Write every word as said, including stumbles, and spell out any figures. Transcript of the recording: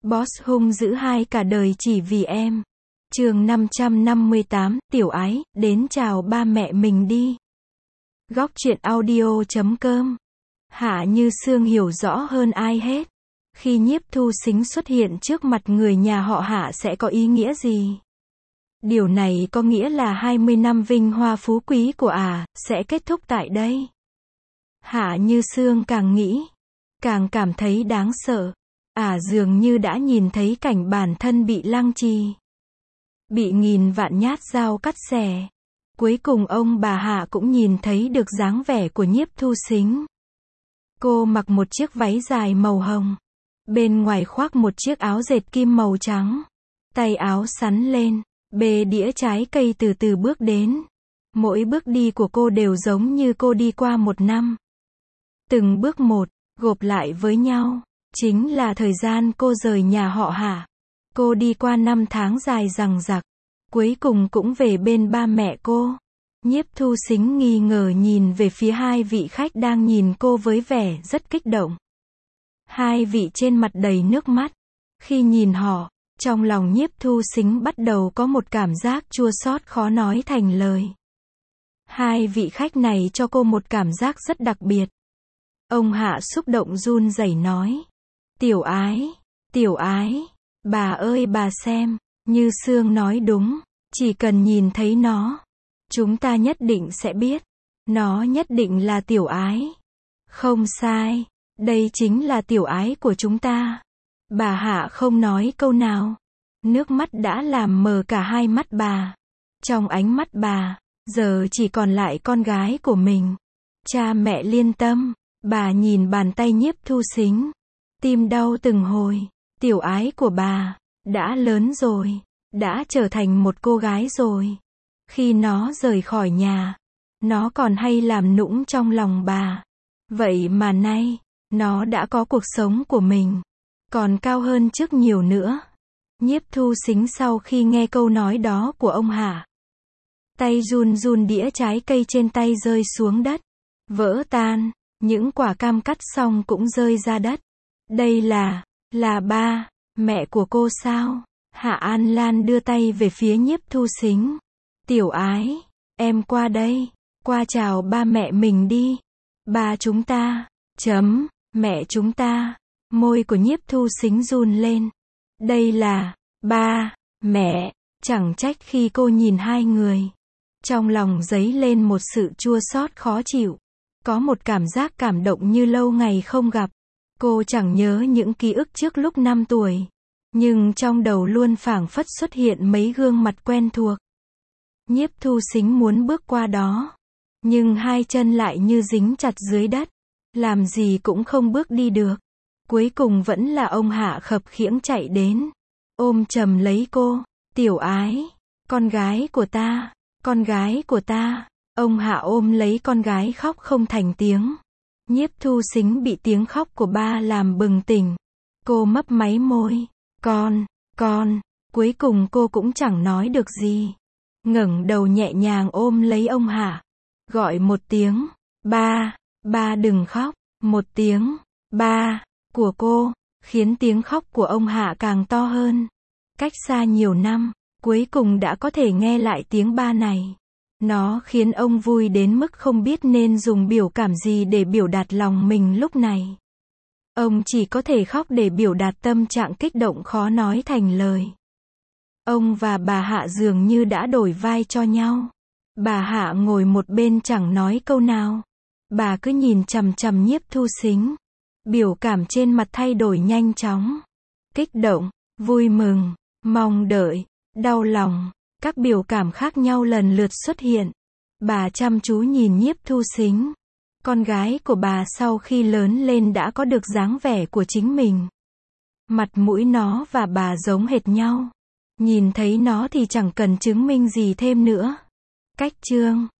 Boss hung dữ hai cả đời chỉ vì em. Chương năm trăm năm mươi tám, Tiểu Ái, đến chào ba mẹ mình đi. Góc truyện audio chấm com. Hạ Như Sương hiểu rõ hơn ai hết. Khi Nhiếp Thu Sính xuất hiện trước mặt người nhà họ Hạ sẽ có ý nghĩa gì? Điều này có nghĩa là hai mươi năm vinh hoa phú quý của ả, à, sẽ kết thúc tại đây. Hạ Như Sương càng nghĩ, càng cảm thấy đáng sợ. Ả à, dường như đã nhìn thấy cảnh bản thân bị lăng trì, bị nghìn vạn nhát dao cắt xẻ. Cuối cùng ông bà Hạ cũng nhìn thấy được dáng vẻ của Nhiếp Thu Sính. Cô mặc một chiếc váy dài màu hồng, bên ngoài khoác một chiếc áo dệt kim màu trắng. Tay áo xắn lên, bê đĩa trái cây từ từ bước đến. Mỗi bước đi của cô đều giống như cô đi qua một năm. Từng bước một, gộp lại với nhau, chính là thời gian cô rời nhà họ Hạ. Cô đi qua năm tháng dài dằng dặc, cuối cùng cũng về bên ba mẹ cô. Nhiếp Thu Sính nghi ngờ nhìn về phía hai vị khách đang nhìn cô với vẻ rất kích động. Hai vị trên mặt đầy nước mắt. Khi nhìn họ, trong lòng Nhiếp Thu Sính bắt đầu có một cảm giác chua xót khó nói thành lời. Hai vị khách này cho cô một cảm giác rất đặc biệt. Ông Hạ xúc động run rẩy nói: Tiểu Ái, Tiểu Ái, bà ơi bà xem, Như Sương nói đúng, chỉ cần nhìn thấy nó, chúng ta nhất định sẽ biết, nó nhất định là Tiểu Ái. Không sai, đây chính là Tiểu Ái của chúng ta. Bà Hạ không nói câu nào, nước mắt đã làm mờ cả hai mắt bà. Trong ánh mắt bà, giờ chỉ còn lại con gái của mình. Cha mẹ liên tâm, bà nhìn bàn tay Nhiếp Thu Sính, tim đau từng hồi. Tiểu Ái của bà đã lớn rồi, đã trở thành một cô gái rồi. Khi nó rời khỏi nhà, nó còn hay làm nũng trong lòng bà. Vậy mà nay, nó đã có cuộc sống của mình, còn cao hơn trước nhiều nữa. Nhiếp Thu Sính sau khi nghe câu nói đó của ông Hạ, tay run run, đĩa trái cây trên tay rơi xuống đất, vỡ tan, những quả cam cắt xong cũng rơi ra đất. Đây là, là ba, mẹ của cô sao? Hạ An Lan đưa tay về phía Nhiếp Thu Sính. Tiểu Ái, em qua đây, qua chào ba mẹ mình đi. Ba chúng ta, chấm, mẹ chúng ta. Môi của Nhiếp Thu Sính run lên. Đây là, ba, mẹ, chẳng trách khi cô nhìn hai người, trong lòng dấy lên một sự chua xót khó chịu. Có một cảm giác cảm động như lâu ngày không gặp. Cô chẳng nhớ những ký ức trước lúc năm tuổi, nhưng trong đầu luôn phảng phất xuất hiện mấy gương mặt quen thuộc. Nhiếp Thu Sính muốn bước qua đó, nhưng hai chân lại như dính chặt dưới đất, làm gì cũng không bước đi được. Cuối cùng vẫn là ông Hạ khập khiễng chạy đến, ôm chầm lấy cô. Tiểu Ái, con gái của ta, con gái của ta. Ông Hạ ôm lấy con gái khóc không thành tiếng. Nhiếp Thu Sính bị tiếng khóc của ba làm bừng tỉnh. Cô mấp máy môi, con, con. Cuối cùng cô cũng chẳng nói được gì, ngẩng đầu nhẹ nhàng ôm lấy ông Hạ, gọi một tiếng, ba, ba đừng khóc. Một tiếng, ba, của cô, khiến tiếng khóc của ông Hạ càng to hơn. Cách xa nhiều năm, cuối cùng đã có thể nghe lại tiếng ba này. Nó khiến ông vui đến mức không biết nên dùng biểu cảm gì để biểu đạt lòng mình lúc này. Ông chỉ có thể khóc để biểu đạt tâm trạng kích động khó nói thành lời. Ông và bà Hạ dường như đã đổi vai cho nhau. Bà Hạ ngồi một bên chẳng nói câu nào. Bà cứ nhìn chằm chằm Nhiếp Thu Sính. Biểu cảm trên mặt thay đổi nhanh chóng. Kích động, vui mừng, mong đợi, đau lòng. Các biểu cảm khác nhau lần lượt xuất hiện. Bà chăm chú nhìn Nhiếp Thu Sính. Con gái của bà sau khi lớn lên đã có được dáng vẻ của chính mình. Mặt mũi nó và bà giống hệt nhau. Nhìn thấy nó thì chẳng cần chứng minh gì thêm nữa. Cách chương